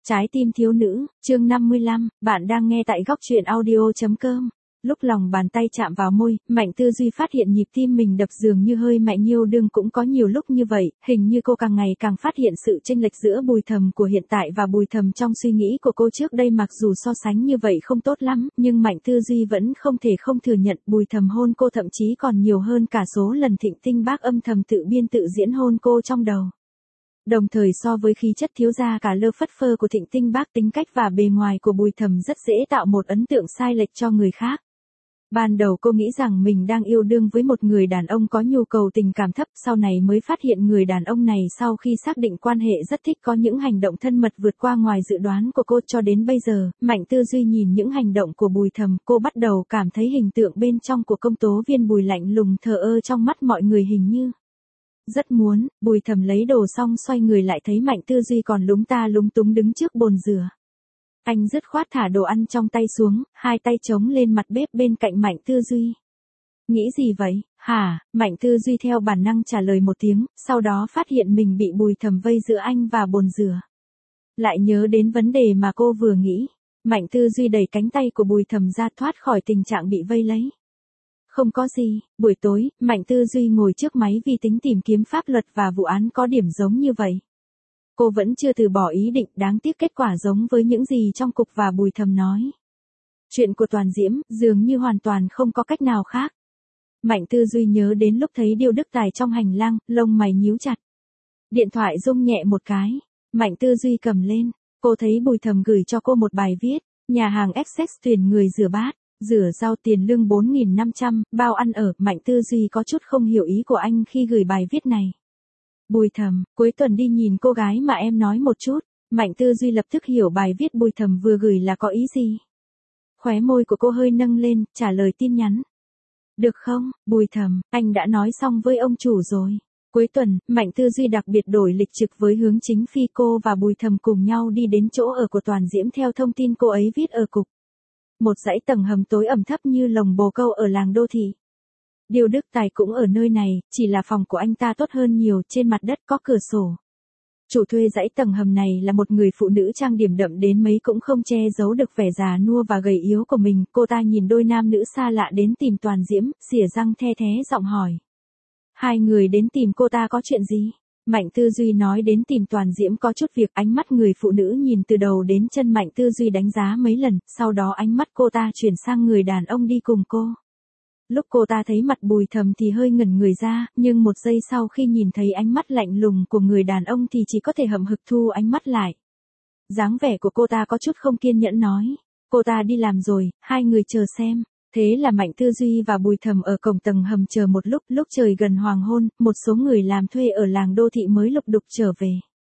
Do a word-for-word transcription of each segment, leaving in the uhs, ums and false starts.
Trái tim thiếu nữ, chương năm mươi lăm, bạn đang nghe tại góc truyện audio.com. Lúc lòng bàn tay chạm vào môi, Mạnh Tư Duy phát hiện nhịp tim mình đập dường như hơi mạnh. Nhiêu đương cũng có nhiều lúc như vậy, hình như cô càng ngày càng phát hiện sự chênh lệch giữa Bùi Thầm của hiện tại và Bùi Thầm trong suy nghĩ của cô trước đây. Mặc dù so sánh như vậy không tốt lắm, nhưng Mạnh Tư Duy vẫn không thể không thừa nhận Bùi Thầm hôn cô thậm chí còn nhiều hơn cả số lần Thịnh Tinh Bác âm thầm tự biên tự diễn hôn cô trong đầu. Đồng thời so với khí chất thiếu gia cả lơ phất phơ của Thịnh Tinh Bác, tính cách và bề ngoài của Bùi Thầm rất dễ tạo một ấn tượng sai lệch cho người khác. Ban đầu cô nghĩ rằng mình đang yêu đương với một người đàn ông có nhu cầu tình cảm thấp, sau này mới phát hiện người đàn ông này sau khi xác định quan hệ rất thích có những hành động thân mật vượt qua ngoài dự đoán của cô. Cho đến bây giờ, Mạnh Tư Duy nhìn những hành động của Bùi Thầm, cô bắt đầu cảm thấy hình tượng bên trong của công tố viên Bùi lạnh lùng thờ ơ trong mắt mọi người hình như rất muốn. Bùi Thầm lấy đồ xong xoay người lại thấy Mạnh Tư Duy còn lúng ta lúng túng đứng trước bồn rửa. Anh dứt khoát thả đồ ăn trong tay xuống, hai tay chống lên mặt bếp bên cạnh Mạnh Tư Duy. Nghĩ gì vậy, hả? Mạnh Tư Duy theo bản năng trả lời một tiếng, sau đó phát hiện mình bị Bùi Thầm vây giữa anh và bồn rửa. Lại nhớ đến vấn đề mà cô vừa nghĩ. Mạnh Tư Duy đẩy cánh tay của Bùi Thầm ra thoát khỏi tình trạng bị vây lấy. Không có gì, buổi tối, Mạnh Tư Duy ngồi trước máy vi tính tìm kiếm pháp luật và vụ án có điểm giống như vậy. Cô vẫn chưa từ bỏ ý định, đáng tiếc kết quả giống với những gì trong cục và Bùi Thầm nói. Chuyện của Toàn Diễm, dường như hoàn toàn không có cách nào khác. Mạnh Tư Duy nhớ đến lúc thấy Điêu Đức Tài trong hành lang, lông mày nhíu chặt. Điện thoại rung nhẹ một cái, Mạnh Tư Duy cầm lên, cô thấy Bùi Thầm gửi cho cô một bài viết, nhà hàng Essex tuyển người rửa bát. Rửa rau tiền lương bốn nghìn năm trăm, bao ăn ở. Mạnh Tư Duy có chút không hiểu ý của anh khi gửi bài viết này. Bùi Thầm, cuối tuần đi nhìn cô gái mà em nói một chút. Mạnh Tư Duy lập tức hiểu bài viết Bùi Thầm vừa gửi là có ý gì. Khóe môi của cô hơi nâng lên, trả lời tin nhắn. Được không, Bùi Thầm, anh đã nói xong với ông chủ rồi. Cuối tuần, Mạnh Tư Duy đặc biệt đổi lịch trực với hướng chính phi. Cô và Bùi Thầm cùng nhau đi đến chỗ ở của Toàn Diễm theo thông tin cô ấy viết ở cục. Một dãy tầng hầm tối ẩm thấp như lồng bồ câu ở làng đô thị. Điêu Đức Tài cũng ở nơi này, chỉ là phòng của anh ta tốt hơn nhiều, trên mặt đất có cửa sổ. Chủ thuê dãy tầng hầm này là một người phụ nữ trang điểm đậm đến mấy cũng không che giấu được vẻ già nua và gầy yếu của mình. Cô ta nhìn đôi nam nữ xa lạ đến tìm Toàn Diễm, xỉa răng the thé giọng hỏi. Hai người đến tìm cô ta có chuyện gì? Mạnh Tư Duy nói đến tìm Toàn Diễm có chút việc. Ánh mắt người phụ nữ nhìn từ đầu đến chân Mạnh Tư Duy đánh giá mấy lần, sau đó ánh mắt cô ta chuyển sang người đàn ông đi cùng cô. Lúc cô ta thấy mặt Bùi Thầm thì hơi ngẩn người ra, nhưng một giây sau khi nhìn thấy ánh mắt lạnh lùng của người đàn ông thì chỉ có thể hậm hực thu ánh mắt lại. Dáng vẻ của cô ta có chút không kiên nhẫn nói. Cô ta đi làm rồi, hai người chờ xem. Thế là Mạnh Tư Duy và Bùi Thầm ở cổng tầng hầm chờ một lúc. Lúc trời gần hoàng hôn, một số người làm thuê ở làng đô thị mới lục đục trở về.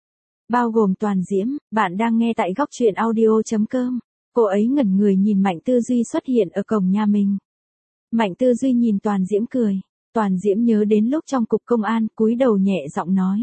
Bao gồm Toàn Diễm. Bạn đang nghe tại góc truyện audio.com. Cô ấy ngẩn người nhìn Mạnh Tư Duy xuất hiện ở cổng nhà mình. Mạnh Tư Duy nhìn Toàn Diễm cười. Toàn Diễm nhớ đến lúc trong cục công an, cúi đầu nhẹ giọng nói.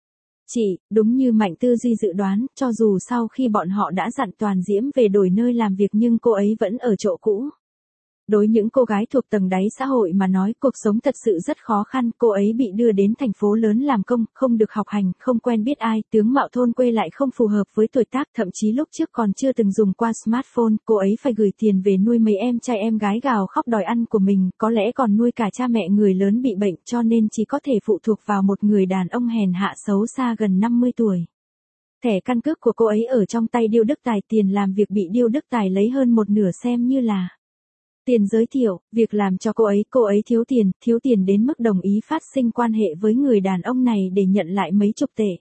Chị, đúng như Mạnh Tư Duy dự đoán, cho dù sau khi bọn họ đã dặn Toàn Diễm về đổi nơi làm việc nhưng cô ấy vẫn ở chỗ cũ. Đối những cô gái thuộc tầng đáy xã hội mà nói, cuộc sống thật sự rất khó khăn. Cô ấy bị đưa đến thành phố lớn làm công, không được học hành, không quen biết ai, tướng mạo thôn quê lại không phù hợp với tuổi tác, thậm chí lúc trước còn chưa từng dùng qua smartphone. Cô ấy phải gửi tiền về nuôi mấy em trai em gái gào khóc đòi ăn của mình, có lẽ còn nuôi cả cha mẹ người lớn bị bệnh, cho nên chỉ có thể phụ thuộc vào một người đàn ông hèn hạ xấu xa gần năm mươi tuổi. Thẻ căn cước của cô ấy ở trong tay Điêu Đức Tài, tiền làm việc bị Điêu Đức Tài lấy hơn một nửa xem như là tiền giới thiệu. Việc làm cho cô ấy, cô ấy thiếu tiền, thiếu tiền đến mức đồng ý phát sinh quan hệ với người đàn ông này để nhận lại mấy chục tệ.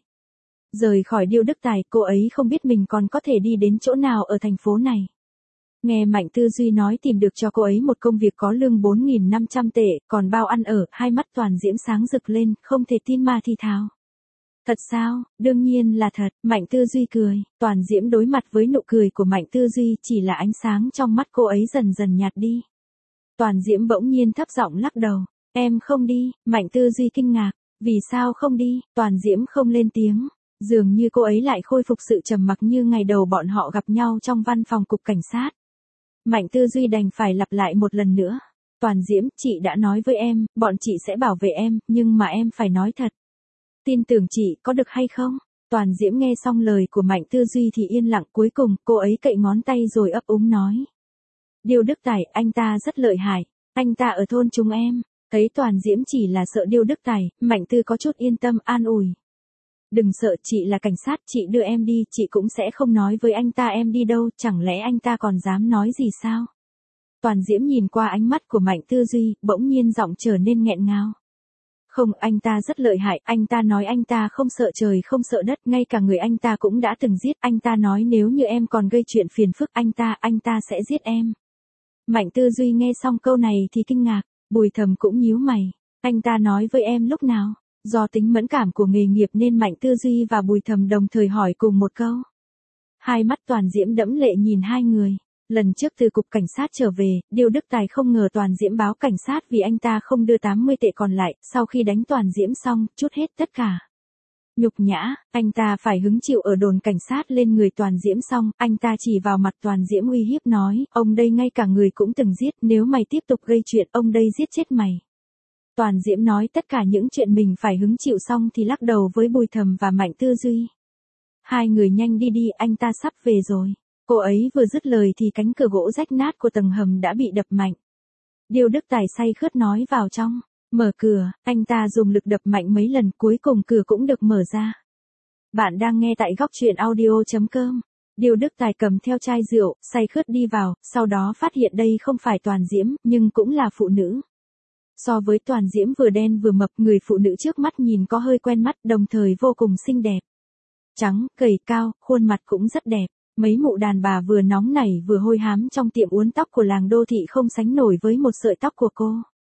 Rời khỏi Điêu Đức Tài, cô ấy không biết mình còn có thể đi đến chỗ nào ở thành phố này. Nghe Mạnh Tư Duy nói tìm được cho cô ấy một công việc có lương bốn nghìn năm trăm tệ, còn bao ăn ở, hai mắt Toàn Diễm sáng rực lên, không thể tin mà thì thào. Thật sao? Đương nhiên là thật. Mạnh Tư Duy cười. Toàn Diễm đối mặt với nụ cười của Mạnh Tư Duy, chỉ là ánh sáng trong mắt cô ấy dần dần nhạt đi. Toàn Diễm bỗng nhiên thấp giọng lắc đầu. Em không đi. Mạnh Tư Duy kinh ngạc. Vì sao không đi? Toàn Diễm không lên tiếng. Dường như cô ấy lại khôi phục sự trầm mặc như ngày đầu bọn họ gặp nhau trong văn phòng cục cảnh sát. Mạnh Tư Duy đành phải lặp lại một lần nữa. Toàn Diễm, chị đã nói với em, bọn chị sẽ bảo vệ em, nhưng mà em phải nói thật. Tin tưởng chị, có được hay không? Toàn Diễm nghe xong lời của Mạnh Tư Duy thì yên lặng, cuối cùng cô ấy cậy ngón tay rồi ấp úng nói. Điêu Đức Tài, anh ta rất lợi hại, anh ta ở thôn chúng em. Thấy Toàn Diễm chỉ là sợ Điêu Đức Tài, Mạnh Tư có chút yên tâm an ủi. Đừng sợ, chị là cảnh sát, chị đưa em đi, chị cũng sẽ không nói với anh ta em đi đâu, chẳng lẽ anh ta còn dám nói gì sao? Toàn Diễm nhìn qua ánh mắt của Mạnh Tư Duy, bỗng nhiên giọng trở nên nghẹn ngào. Không, anh ta rất lợi hại, anh ta nói anh ta không sợ trời không sợ đất, ngay cả người anh ta cũng đã từng giết, anh ta nói nếu như em còn gây chuyện phiền phức anh ta, anh ta sẽ giết em. Mạnh Tư Duy nghe xong câu này thì kinh ngạc, Bùi Thầm cũng nhíu mày, anh ta nói với em lúc nào? Do tính mẫn cảm của nghề nghiệp nên Mạnh Tư Duy và Bùi Thầm đồng thời hỏi cùng một câu. Hai mắt Toàn Diễm đẫm lệ nhìn hai người. Lần trước từ cục cảnh sát trở về, Điêu Đức Tài không ngờ Toàn Diễm báo cảnh sát vì anh ta không đưa tám mươi tệ còn lại, sau khi đánh Toàn Diễm xong, chút hết tất cả. Nhục nhã, anh ta phải hứng chịu ở đồn cảnh sát lên người Toàn Diễm xong, anh ta chỉ vào mặt Toàn Diễm uy hiếp nói, ông đây ngay cả người cũng từng giết, nếu mày tiếp tục gây chuyện, ông đây giết chết mày. Toàn Diễm nói tất cả những chuyện mình phải hứng chịu xong thì lắc đầu với Bùi Thầm và Mạnh Tư Duy. Hai người nhanh đi đi, anh ta sắp về rồi. Cô ấy vừa dứt lời thì cánh cửa gỗ rách nát của tầng hầm đã bị đập mạnh. Điêu Đức Tài say khướt nói vào trong. Mở cửa, anh ta dùng lực đập mạnh mấy lần, cuối cùng cửa cũng được mở ra. Bạn đang nghe tại góc truyện audio chấm com. Điêu Đức Tài cầm theo chai rượu, say khướt đi vào, sau đó phát hiện đây không phải Toàn Diễm, nhưng cũng là phụ nữ. So với Toàn Diễm vừa đen vừa mập, người phụ nữ trước mắt nhìn có hơi quen mắt, đồng thời vô cùng xinh đẹp. Trắng, gầy cao, khuôn mặt cũng rất đẹp. Mấy mụ đàn bà vừa nóng nảy vừa hôi hám trong tiệm uốn tóc của làng đô thị không sánh nổi với một sợi tóc của cô.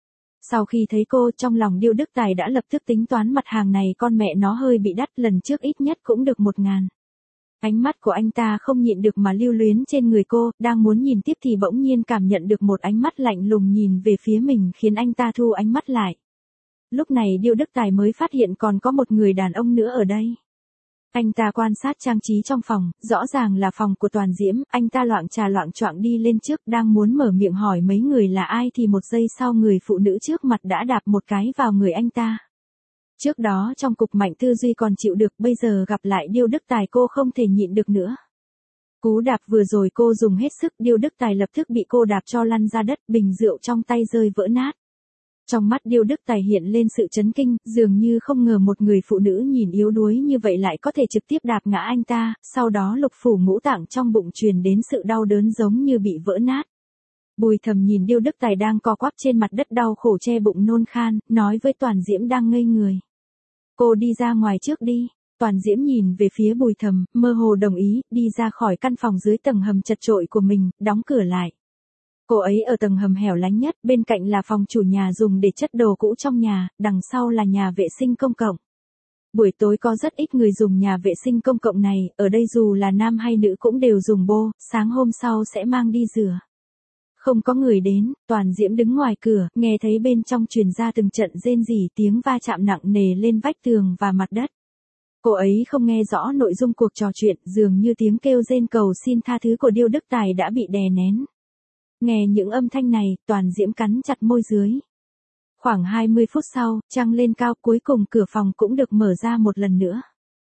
Sau khi thấy cô, trong lòng Điêu Đức Tài đã lập tức tính toán mặt hàng này con mẹ nó hơi bị đắt, lần trước ít nhất cũng được một ngàn. Ánh mắt của anh ta không nhịn được mà lưu luyến trên người cô, đang muốn nhìn tiếp thì bỗng nhiên cảm nhận được một ánh mắt lạnh lùng nhìn về phía mình khiến anh ta thu ánh mắt lại. Lúc này Điêu Đức Tài mới phát hiện còn có một người đàn ông nữa ở đây. Anh ta quan sát trang trí trong phòng, rõ ràng là phòng của Toàn Diễm, anh ta loạng trà loạng choạng đi lên trước đang muốn mở miệng hỏi mấy người là ai thì một giây sau người phụ nữ trước mặt đã đạp một cái vào người anh ta. Trước đó trong cục Mạnh Tư Duy còn chịu được, bây giờ gặp lại Điêu Đức Tài cô không thể nhịn được nữa. Cú đạp vừa rồi cô dùng hết sức, Điêu Đức Tài lập tức bị cô đạp cho lăn ra đất, bình rượu trong tay rơi vỡ nát. Trong mắt Điêu Đức Tài hiện lên sự chấn kinh, dường như không ngờ một người phụ nữ nhìn yếu đuối như vậy lại có thể trực tiếp đạp ngã anh ta, sau đó lục phủ ngũ tạng trong bụng truyền đến sự đau đớn giống như bị vỡ nát. Bùi Thầm nhìn Điêu Đức Tài đang co quắp trên mặt đất đau khổ che bụng nôn khan, nói với Toàn Diễm đang ngây người. Cô đi ra ngoài trước đi. Toàn Diễm nhìn về phía Bùi Thầm, mơ hồ đồng ý, đi ra khỏi căn phòng dưới tầng hầm chật chội của mình, đóng cửa lại. Cô ấy ở tầng hầm hẻo lánh nhất, bên cạnh là phòng chủ nhà dùng để chất đồ cũ trong nhà, đằng sau là nhà vệ sinh công cộng. Buổi tối có rất ít người dùng nhà vệ sinh công cộng này, ở đây dù là nam hay nữ cũng đều dùng bô, sáng hôm sau sẽ mang đi rửa. Không có người đến, Toàn Diễm đứng ngoài cửa, nghe thấy bên trong truyền ra từng trận rên rỉ, tiếng va chạm nặng nề lên vách tường và mặt đất. Cô ấy không nghe rõ nội dung cuộc trò chuyện, dường như tiếng kêu rên cầu xin tha thứ của Điêu Đức Tài đã bị đè nén. Nghe những âm thanh này, Toàn Diễm cắn chặt môi dưới. Khoảng hai mươi phút sau, trăng lên cao, cuối cùng cửa phòng cũng được mở ra một lần nữa.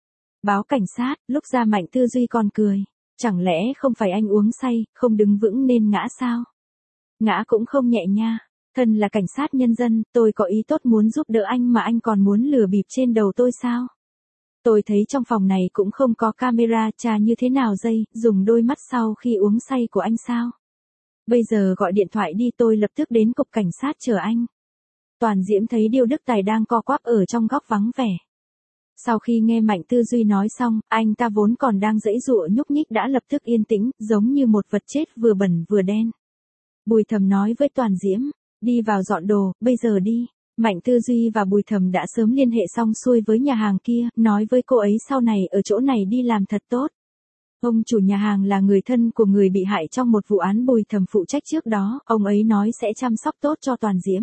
Báo cảnh sát, lúc ra Mạnh Tư Duy còn cười. Chẳng lẽ không phải anh uống say, không đứng vững nên ngã sao? Ngã cũng không nhẹ nha. Thân là cảnh sát nhân dân, tôi có ý tốt muốn giúp đỡ anh mà anh còn muốn lừa bịp trên đầu tôi sao? Tôi thấy trong phòng này cũng không có camera, tra như thế nào dây, dùng đôi mắt sau khi uống say của anh sao? Bây giờ gọi điện thoại đi, tôi lập tức đến cục cảnh sát chờ anh. Toàn Diễm thấy Điêu Đức Tài đang co quắp ở trong góc vắng vẻ. Sau khi nghe Mạnh Tư Duy nói xong, anh ta vốn còn đang giãy giụa nhúc nhích đã lập tức yên tĩnh, giống như một vật chết vừa bẩn vừa đen. Bùi Thầm nói với Toàn Diễm, đi vào dọn đồ, bây giờ đi. Mạnh Tư Duy và Bùi Thầm đã sớm liên hệ xong xuôi với nhà hàng kia, nói với cô ấy sau này ở chỗ này đi làm thật tốt. Ông chủ nhà hàng là người thân của người bị hại trong một vụ án Bùi Thầm phụ trách trước đó, ông ấy nói sẽ chăm sóc tốt cho Toàn Diễm.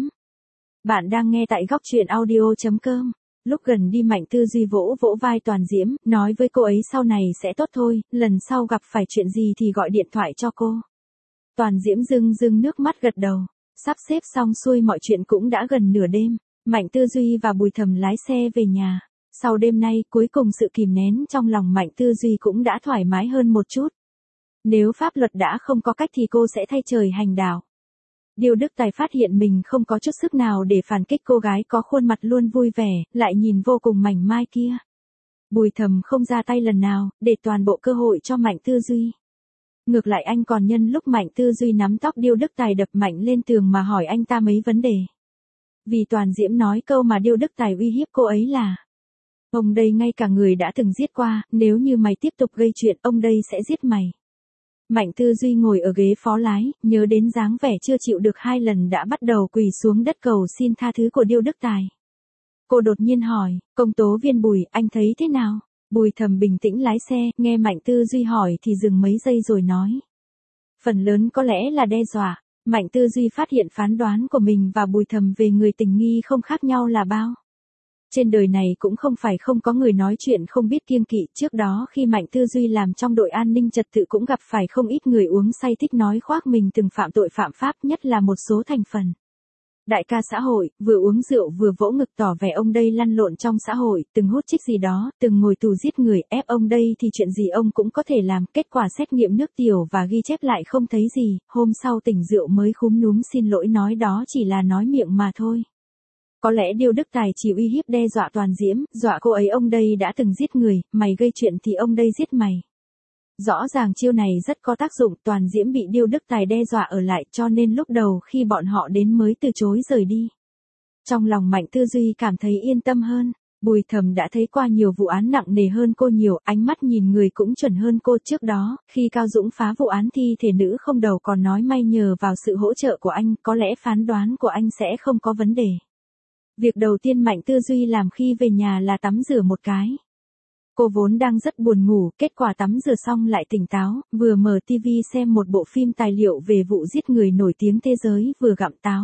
Bạn đang nghe tại góc truyện audio chấm com. Lúc gần đi Mạnh Tư Duy vỗ vỗ vai Toàn Diễm, nói với cô ấy sau này sẽ tốt thôi, lần sau gặp phải chuyện gì thì gọi điện thoại cho cô. Toàn Diễm rưng rưng nước mắt gật đầu. Sắp xếp xong xuôi mọi chuyện cũng đã gần nửa đêm. Mạnh Tư Duy và Bùi Thầm lái xe về nhà. Sau đêm nay, cuối cùng sự kìm nén trong lòng Mạnh Tư Duy cũng đã thoải mái hơn một chút. Nếu pháp luật đã không có cách thì cô sẽ thay trời hành đạo. Điêu Đức Tài phát hiện mình không có chút sức nào để phản kích cô gái có khuôn mặt luôn vui vẻ, lại nhìn vô cùng mảnh mai kia. Bùi Thầm không ra tay lần nào, để toàn bộ cơ hội cho Mạnh Tư Duy. Ngược lại anh còn nhân lúc Mạnh Tư Duy nắm tóc Điêu Đức Tài đập mạnh lên tường mà hỏi anh ta mấy vấn đề. Vì Toàn Diễm nói câu mà Điêu Đức Tài uy hiếp cô ấy là: ông đây ngay cả người đã từng giết qua, nếu như mày tiếp tục gây chuyện ông đây sẽ giết mày. Mạnh Tư Duy ngồi ở ghế phó lái, nhớ đến dáng vẻ chưa chịu được hai lần đã bắt đầu quỳ xuống đất cầu xin tha thứ của Điêu Đức Tài. Cô đột nhiên hỏi, công tố viên Bùi, anh thấy thế nào? Bùi Thầm bình tĩnh lái xe, nghe Mạnh Tư Duy hỏi thì dừng mấy giây rồi nói. Phần lớn có lẽ là đe dọa. Mạnh Tư Duy phát hiện phán đoán của mình và Bùi Thầm về người tình nghi không khác nhau là bao. Trên đời này cũng không phải không có người nói chuyện không biết kiêng kỵ, trước đó khi Mạnh Tư Duy làm trong đội an ninh trật tự cũng gặp phải không ít người uống say thích nói khoác mình từng phạm tội phạm pháp, nhất là một số thành phần. Đại ca xã hội, vừa uống rượu vừa vỗ ngực tỏ vẻ ông đây lăn lộn trong xã hội, từng hút chích gì đó, từng ngồi tù giết người, ép ông đây thì chuyện gì ông cũng có thể làm, kết quả xét nghiệm nước tiểu và ghi chép lại không thấy gì, hôm sau tỉnh rượu mới khúm núm xin lỗi nói đó chỉ là nói miệng mà thôi. Có lẽ Điêu Đức Tài chỉ uy hiếp đe dọa Toàn Diễm, dọa cô ấy ông đây đã từng giết người, mày gây chuyện thì ông đây giết mày. Rõ ràng chiêu này rất có tác dụng, Toàn Diễm bị Điêu Đức Tài đe dọa ở lại cho nên lúc đầu khi bọn họ đến mới từ chối rời đi. Trong lòng Mạnh Tư Duy cảm thấy yên tâm hơn, Bùi Thầm đã thấy qua nhiều vụ án nặng nề hơn cô nhiều, ánh mắt nhìn người cũng chuẩn hơn cô. Trước đó, khi Cao Dũng phá vụ án thi thể nữ không đầu còn nói may nhờ vào sự hỗ trợ của anh, có lẽ phán đoán của anh sẽ không có vấn đề. Việc đầu tiên Mạnh Tư Duy làm khi về nhà là tắm rửa một cái. Cô vốn đang rất buồn ngủ, kết quả tắm rửa xong lại tỉnh táo, vừa mở tivi xem một bộ phim tài liệu về vụ giết người nổi tiếng thế giới, vừa gặm táo.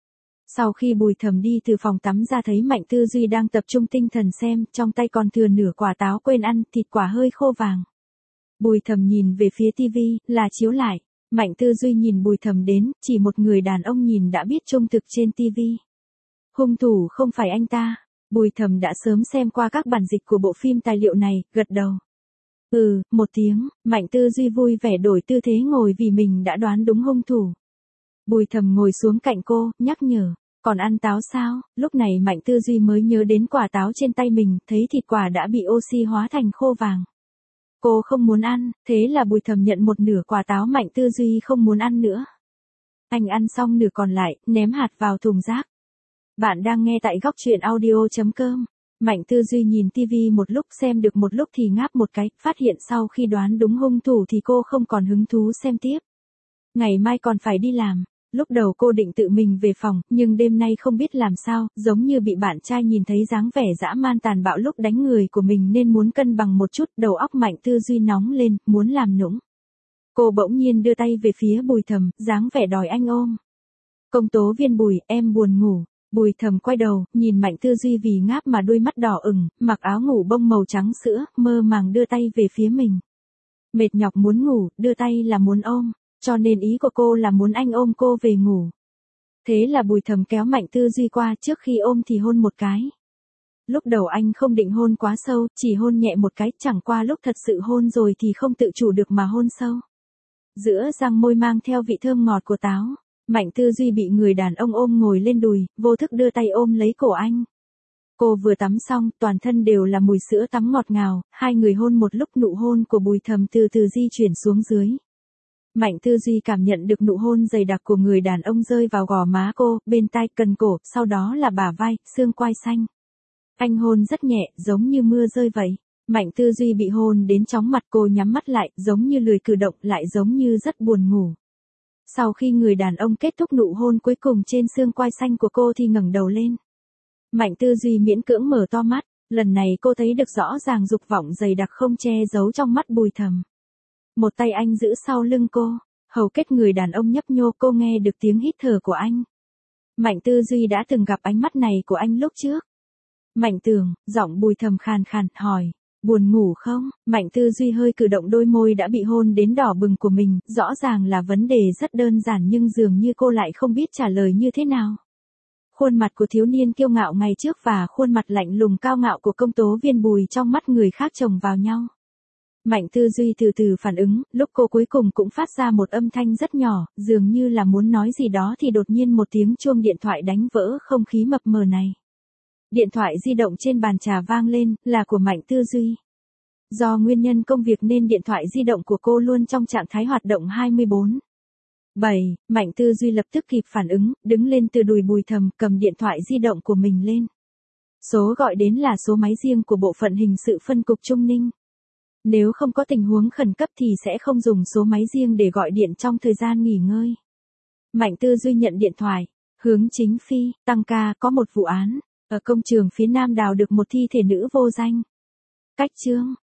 Sau khi Bùi Thầm đi từ phòng tắm ra thấy Mạnh Tư Duy đang tập trung tinh thần xem, trong tay còn thừa nửa quả táo quên ăn, thịt quả hơi khô vàng. Bùi Thầm nhìn về phía tivi, là chiếu lại. Mạnh Tư Duy nhìn Bùi Thầm đến, chỉ một người đàn ông nhìn đã biết trung thực trên tivi. Hung thủ không phải anh ta. Bùi Thầm đã sớm xem qua các bản dịch của bộ phim tài liệu này, gật đầu. Ừ, một tiếng, Mạnh Tư Duy vui vẻ đổi tư thế ngồi vì mình đã đoán đúng hung thủ. Bùi Thầm ngồi xuống cạnh cô, nhắc nhở, còn ăn táo sao? Lúc này Mạnh Tư Duy mới nhớ đến quả táo trên tay mình, thấy thịt quả đã bị oxy hóa thành khô vàng. Cô không muốn ăn, thế là Bùi Thầm nhận một nửa quả táo Mạnh Tư Duy không muốn ăn nữa. Anh ăn xong nửa còn lại, ném hạt vào thùng rác. Bạn đang nghe tại góc truyện audio chấm com. Mạnh Tư Duy nhìn tivi một lúc, xem được một lúc thì ngáp một cái, phát hiện sau khi đoán đúng hung thủ thì cô không còn hứng thú xem tiếp. Ngày mai còn phải đi làm. Lúc đầu cô định tự mình về phòng, nhưng đêm nay không biết làm sao, giống như bị bạn trai nhìn thấy dáng vẻ dã man tàn bạo lúc đánh người của mình nên muốn cân bằng một chút, đầu óc Mạnh Tư Duy nóng lên, muốn làm nũng. Cô bỗng nhiên đưa tay về phía Bùi Thầm, dáng vẻ đòi anh ôm. Công tố viên Bùi, em buồn ngủ. Bùi Thầm quay đầu, nhìn Mạnh Tư Duy vì ngáp mà đôi mắt đỏ ửng, mặc áo ngủ bông màu trắng sữa, mơ màng đưa tay về phía mình. Mệt nhọc muốn ngủ, đưa tay là muốn ôm, cho nên ý của cô là muốn anh ôm cô về ngủ. Thế là Bùi Thầm kéo Mạnh Tư Duy qua, trước khi ôm thì hôn một cái. Lúc đầu anh không định hôn quá sâu, chỉ hôn nhẹ một cái, chẳng qua lúc thật sự hôn rồi thì không tự chủ được mà hôn sâu. Giữa răng môi mang theo vị thơm ngọt của táo. Mạnh Tư Duy bị người đàn ông ôm ngồi lên đùi, vô thức đưa tay ôm lấy cổ anh. Cô vừa tắm xong, toàn thân đều là mùi sữa tắm ngọt ngào, hai người hôn một lúc, nụ hôn của Bùi Thầm từ từ di chuyển xuống dưới. Mạnh Tư Duy cảm nhận được nụ hôn dày đặc của người đàn ông rơi vào gò má cô, bên tai, cần cổ, sau đó là bả vai, xương quai xanh. Anh hôn rất nhẹ, giống như mưa rơi vậy. Mạnh Tư Duy bị hôn đến chóng mặt, cô nhắm mắt lại, giống như lười cử động, lại giống như rất buồn ngủ. Sau khi người đàn ông kết thúc nụ hôn cuối cùng trên xương quai xanh của cô thì ngẩng đầu lên. Mạnh Tư Duy miễn cưỡng mở to mắt, lần này cô thấy được rõ ràng dục vọng dày đặc không che giấu trong mắt Bùi Thầm. Một tay anh giữ sau lưng cô, hầu kết người đàn ông nhấp nhô, cô nghe được tiếng hít thở của anh. Mạnh Tư Duy đã từng gặp ánh mắt này của anh lúc trước. Mạnh Tường, giọng Bùi Thầm khàn khàn, hỏi. Buồn ngủ không? Mạnh Tư Duy hơi cử động đôi môi đã bị hôn đến đỏ bừng của mình, rõ ràng là vấn đề rất đơn giản nhưng dường như cô lại không biết trả lời như thế nào. Khuôn mặt của thiếu niên kiêu ngạo ngày trước và khuôn mặt lạnh lùng cao ngạo của công tố viên Bùi trong mắt người khác chồng vào nhau. Mạnh Tư Duy từ từ phản ứng, lúc cô cuối cùng cũng phát ra một âm thanh rất nhỏ, dường như là muốn nói gì đó thì đột nhiên một tiếng chuông điện thoại đánh vỡ không khí mập mờ này. Điện thoại di động trên bàn trà vang lên, là của Mạnh Tư Duy. Do nguyên nhân công việc nên điện thoại di động của cô luôn trong trạng thái hoạt động hai mươi bốn bảy, Mạnh Tư Duy lập tức kịp phản ứng, đứng lên từ đùi Bùi Thầm, cầm điện thoại di động của mình lên. Số gọi đến là số máy riêng của bộ phận hình sự phân cục Trung Ninh. Nếu không có tình huống khẩn cấp thì sẽ không dùng số máy riêng để gọi điện trong thời gian nghỉ ngơi. Mạnh Tư Duy nhận điện thoại, hướng chính phi, tăng ca có một vụ án. Ở công trường phía Nam đào được một thi thể nữ vô danh. Cách chương,